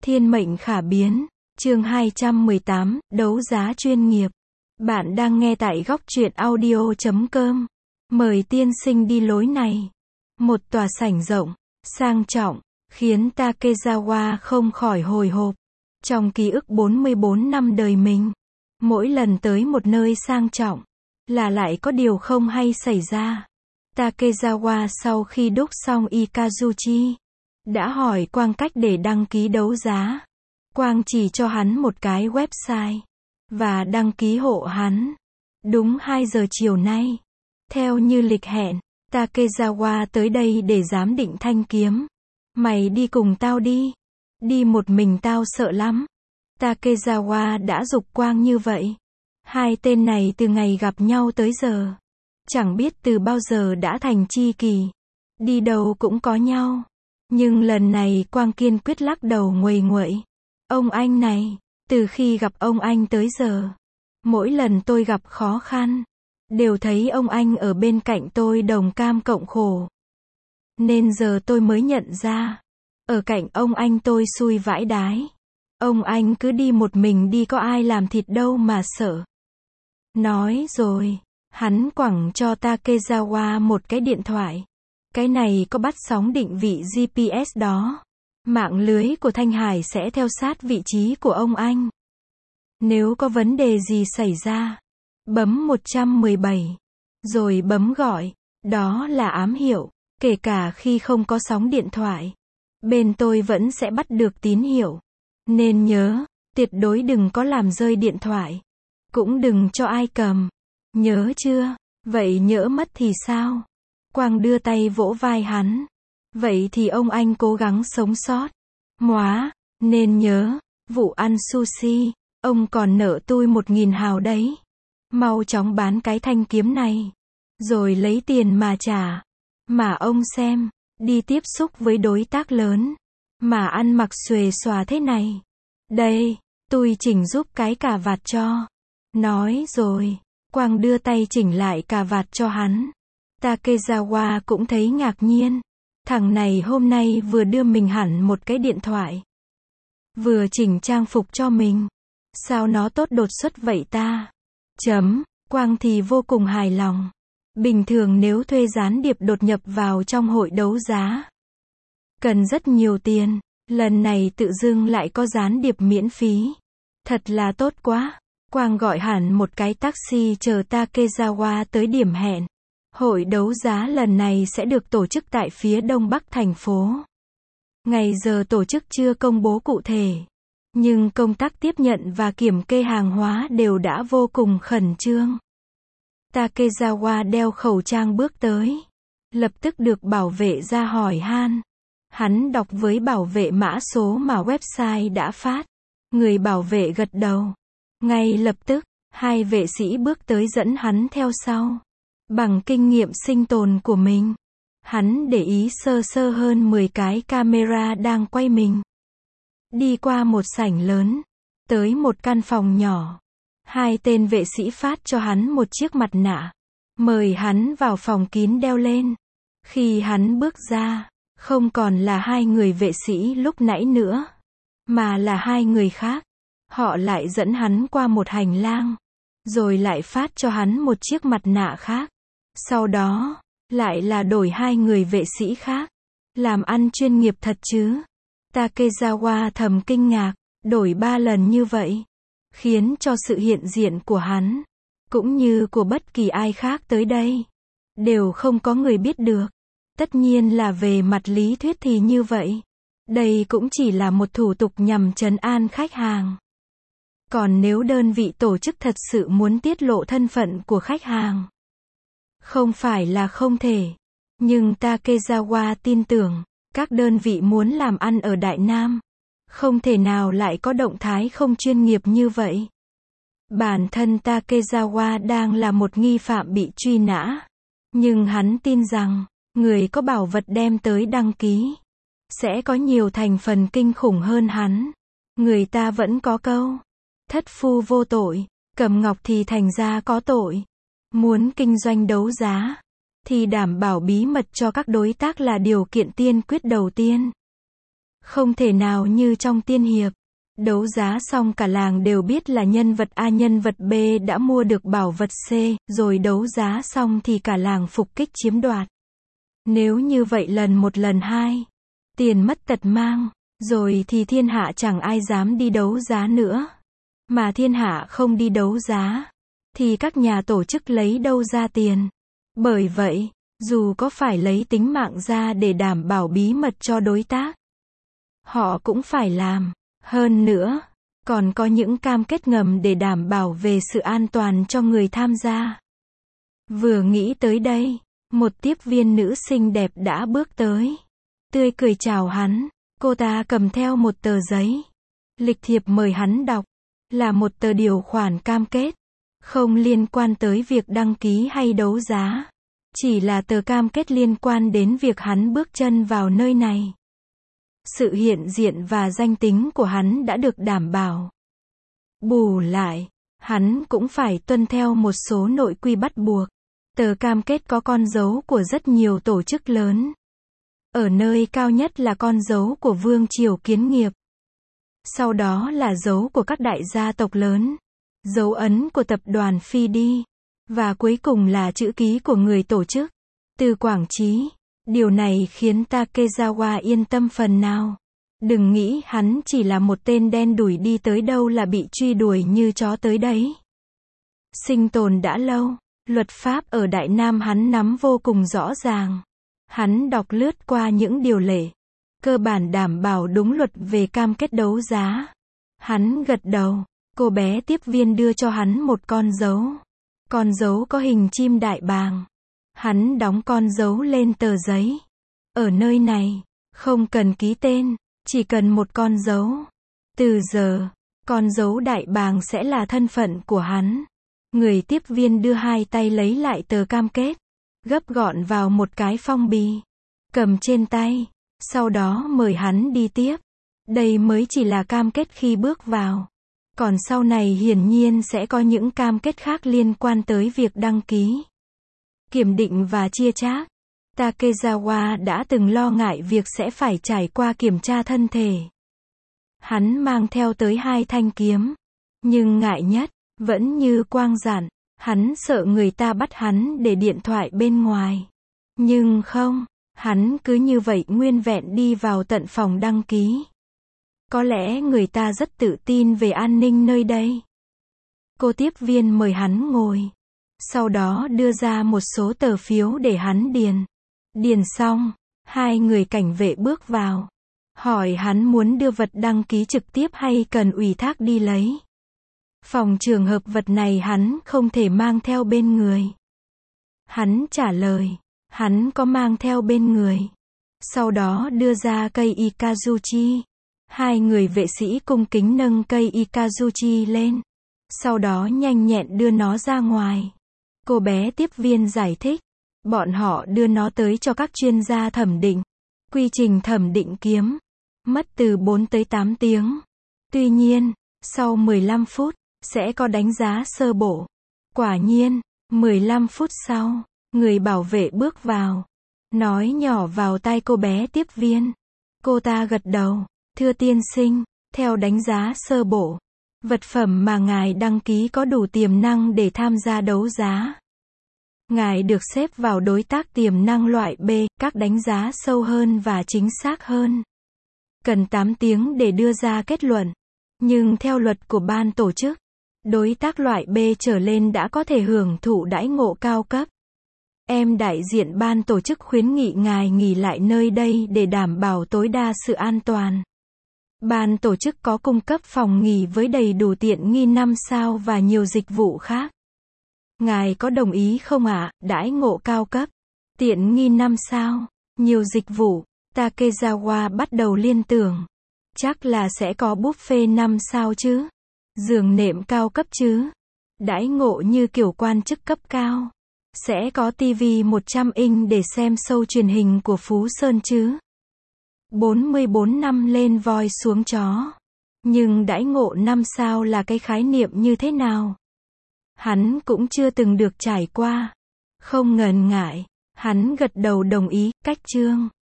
Thiên mệnh khả biến. Chương 218, đấu giá chuyên nghiệp. Bạn đang nghe tại góc truyện audio.com. Mời tiên sinh đi lối này. Một tòa sảnh rộng, sang trọng, khiến Takezawa không khỏi hồi hộp. Trong ký ức 44 năm đời mình, mỗi lần tới một nơi sang trọng, là lại có điều không hay xảy ra. Takezawa sau khi đúc xong Ikazuchi, đã hỏi Quang cách để đăng ký đấu giá. Quang chỉ cho hắn một cái website, và đăng ký hộ hắn. Đúng 2 giờ chiều nay, theo như lịch hẹn, Takezawa tới đây để giám định thanh kiếm. Mày đi cùng tao đi. Đi một mình tao sợ lắm. Takezawa đã giục Quang như vậy. Hai tên này từ ngày gặp nhau tới giờ, chẳng biết từ bao giờ đã thành tri kỷ. Đi đâu cũng có nhau. Nhưng lần này Quang kiên quyết lắc đầu nguầy nguậy. Ông anh này, từ khi gặp ông anh tới giờ, mỗi lần tôi gặp khó khăn, đều thấy ông anh ở bên cạnh tôi đồng cam cộng khổ. Nên giờ tôi mới nhận ra, ở cạnh ông anh tôi xui vãi đái. Ông anh cứ đi một mình đi có ai làm thịt đâu mà sợ. Nói rồi, hắn quẳng cho Takezawa một cái điện thoại. Cái này có bắt sóng định vị GPS đó. Mạng lưới của Thanh Hải sẽ theo sát vị trí của ông anh. Nếu có vấn đề gì xảy ra, bấm 117, rồi bấm gọi. Đó là ám hiệu, kể cả khi không có sóng điện thoại, bên tôi vẫn sẽ bắt được tín hiệu. Nên nhớ, tuyệt đối đừng có làm rơi điện thoại. Cũng đừng cho ai cầm. Nhớ chưa? Vậy nhỡ mất thì sao? Quang đưa tay vỗ vai hắn. Vậy thì ông anh cố gắng sống sót. Móa, nên nhớ, vụ ăn sushi, ông còn nợ tôi 1.000 hào đấy. Mau chóng bán cái thanh kiếm này, rồi lấy tiền mà trả. Mà ông xem, đi tiếp xúc với đối tác lớn, mà ăn mặc xuề xòa thế này. Đây, tôi chỉnh giúp cái cà vạt cho. Nói rồi, Quang đưa tay chỉnh lại cà vạt cho hắn. Takezawa cũng thấy ngạc nhiên. Thằng này hôm nay vừa đưa mình hẳn một cái điện thoại, vừa chỉnh trang phục cho mình. Sao nó tốt đột xuất vậy ta? Quang thì vô cùng hài lòng. Bình thường nếu thuê gián điệp đột nhập vào trong hội đấu giá, cần rất nhiều tiền. Lần này tự dưng lại có gián điệp miễn phí. Thật là tốt quá. Quang gọi hẳn một cái taxi chờ Takezawa tới điểm hẹn. Hội đấu giá lần này sẽ được tổ chức tại phía đông bắc thành phố. Ngày giờ tổ chức chưa công bố cụ thể, nhưng công tác tiếp nhận và kiểm kê hàng hóa đều đã vô cùng khẩn trương. Takezawa đeo khẩu trang bước tới, lập tức được bảo vệ ra hỏi han. Hắn đọc với bảo vệ mã số mà website đã phát. Người bảo vệ gật đầu. Ngay lập tức, hai vệ sĩ bước tới dẫn hắn theo sau. Bằng kinh nghiệm sinh tồn của mình, hắn để ý sơ sơ hơn 10 cái camera đang quay mình. Đi qua một sảnh lớn, tới một căn phòng nhỏ. Hai tên vệ sĩ phát cho hắn một chiếc mặt nạ, mời hắn vào phòng kín đeo lên. Khi hắn bước ra, không còn là hai người vệ sĩ lúc nãy nữa, mà là hai người khác. Họ lại dẫn hắn qua một hành lang, rồi lại phát cho hắn một chiếc mặt nạ khác. Sau đó, lại là đổi hai người vệ sĩ khác. Làm ăn chuyên nghiệp thật chứ. Takezawa thầm kinh ngạc, đổi 3 lần như vậy, khiến cho sự hiện diện của hắn, cũng như của bất kỳ ai khác tới đây, đều không có người biết được. Tất nhiên là về mặt lý thuyết thì như vậy. Đây cũng chỉ là một thủ tục nhằm trấn an khách hàng. Còn nếu đơn vị tổ chức thật sự muốn tiết lộ thân phận của khách hàng, không phải là không thể. Nhưng Takezawa tin tưởng, các đơn vị muốn làm ăn ở Đại Nam, không thể nào lại có động thái không chuyên nghiệp như vậy. Bản thân Takezawa đang là một nghi phạm bị truy nã. Nhưng hắn tin rằng, người có bảo vật đem tới đăng ký, sẽ có nhiều thành phần kinh khủng hơn hắn. Người ta vẫn có câu, thất phu vô tội, cầm ngọc thì thành ra có tội. Muốn kinh doanh đấu giá, thì đảm bảo bí mật cho các đối tác là điều kiện tiên quyết đầu tiên. Không thể nào như trong tiên hiệp. Đấu giá xong cả làng đều biết là nhân vật A nhân vật B đã mua được bảo vật C, rồi đấu giá xong thì cả làng phục kích chiếm đoạt. Nếu như vậy lần một lần hai, tiền mất tật mang, rồi thì thiên hạ chẳng ai dám đi đấu giá nữa. Mà thiên hạ không đi đấu giá, thì các nhà tổ chức lấy đâu ra tiền. Bởi vậy, dù có phải lấy tính mạng ra để đảm bảo bí mật cho đối tác, họ cũng phải làm. Hơn nữa, còn có những cam kết ngầm để đảm bảo về sự an toàn cho người tham gia. Vừa nghĩ tới đây, một tiếp viên nữ xinh đẹp đã bước tới, tươi cười chào hắn. Cô ta cầm theo một tờ giấy, lịch thiệp mời hắn đọc, là một tờ điều khoản cam kết, không liên quan tới việc đăng ký hay đấu giá, chỉ là tờ cam kết liên quan đến việc hắn bước chân vào nơi này. Sự hiện diện và danh tính của hắn đã được đảm bảo. Bù lại, hắn cũng phải tuân theo một số nội quy bắt buộc. Tờ cam kết có con dấu của rất nhiều tổ chức lớn. Ở nơi cao nhất là con dấu của Vương Triều Kiến Nghiệp. Sau đó là dấu của các đại gia tộc lớn. Dấu ấn của tập đoàn Phi Đi. Và cuối cùng là chữ ký của người tổ chức. Từ Quảng Trí. Điều này khiến Takezawa yên tâm phần nào. Đừng nghĩ hắn chỉ là một tên đen đủi đi tới đâu là bị truy đuổi như chó tới đấy. Sinh tồn đã lâu, luật pháp ở Đại Nam hắn nắm vô cùng rõ ràng. Hắn đọc lướt qua những điều lệ, cơ bản đảm bảo đúng luật về cam kết đấu giá. Hắn gật đầu, cô bé tiếp viên đưa cho hắn một con dấu. Con dấu có hình chim đại bàng. Hắn đóng con dấu lên tờ giấy. Ở nơi này, không cần ký tên, chỉ cần một con dấu. Từ giờ, con dấu đại bàng sẽ là thân phận của hắn. Người tiếp viên đưa hai tay lấy lại tờ cam kết, gấp gọn vào một cái phong bì, cầm trên tay, sau đó mời hắn đi tiếp. Đây mới chỉ là cam kết khi bước vào. Còn sau này hiển nhiên sẽ có những cam kết khác liên quan tới việc đăng ký, kiểm định và chia chác. Takezawa đã từng lo ngại việc sẽ phải trải qua kiểm tra thân thể. Hắn mang theo tới 2 thanh kiếm. Nhưng ngại nhất, vẫn như Quang dặn, hắn sợ người ta bắt hắn để điện thoại bên ngoài. Nhưng không, hắn cứ như vậy nguyên vẹn đi vào tận phòng đăng ký. Có lẽ người ta rất tự tin về an ninh nơi đây. Cô tiếp viên mời hắn ngồi. Sau đó đưa ra một số tờ phiếu để hắn điền. Điền xong, 2 người cảnh vệ bước vào. Hỏi hắn muốn đưa vật đăng ký trực tiếp hay cần ủy thác đi lấy. Phòng trường hợp vật này hắn không thể mang theo bên người. Hắn trả lời, hắn có mang theo bên người. Sau đó đưa ra cây Ikazuchi. 2 người vệ sĩ cung kính nâng cây Ikazuchi lên. Sau đó nhanh nhẹn đưa nó ra ngoài. Cô bé tiếp viên giải thích. Bọn họ đưa nó tới cho các chuyên gia thẩm định. Quy trình thẩm định kiếm mất từ 4 tới 8 tiếng. Tuy nhiên, sau 15 phút, sẽ có đánh giá sơ bộ. Quả nhiên, 15 phút sau, người bảo vệ bước vào. Nói nhỏ vào tai cô bé tiếp viên. Cô ta gật đầu. Thưa tiên sinh, theo đánh giá sơ bộ, vật phẩm mà ngài đăng ký có đủ tiềm năng để tham gia đấu giá. Ngài được xếp vào đối tác tiềm năng loại B, các đánh giá sâu hơn và chính xác hơn. Cần 8 tiếng để đưa ra kết luận. Nhưng theo luật của ban tổ chức, đối tác loại B trở lên đã có thể hưởng thụ đãi ngộ cao cấp. Em đại diện ban tổ chức khuyến nghị ngài nghỉ lại nơi đây để đảm bảo tối đa sự an toàn. Ban tổ chức có cung cấp phòng nghỉ với đầy đủ tiện nghi 5 sao và nhiều dịch vụ khác. Ngài có đồng ý không ạ? Đãi ngộ cao cấp, tiện nghi 5 sao, nhiều dịch vụ. Takezawa bắt đầu liên tưởng. Chắc là sẽ có buffet 5 sao chứ? Giường nệm cao cấp chứ? Đãi ngộ như kiểu quan chức cấp cao. Sẽ có TV 100 inch để xem show truyền hình của Phú Sơn chứ? 44 năm lên voi xuống chó. Nhưng đãi ngộ 5 sao là cái khái niệm như thế nào? Hắn cũng chưa từng được trải qua. Không ngần ngại, hắn gật đầu đồng ý. Cách chương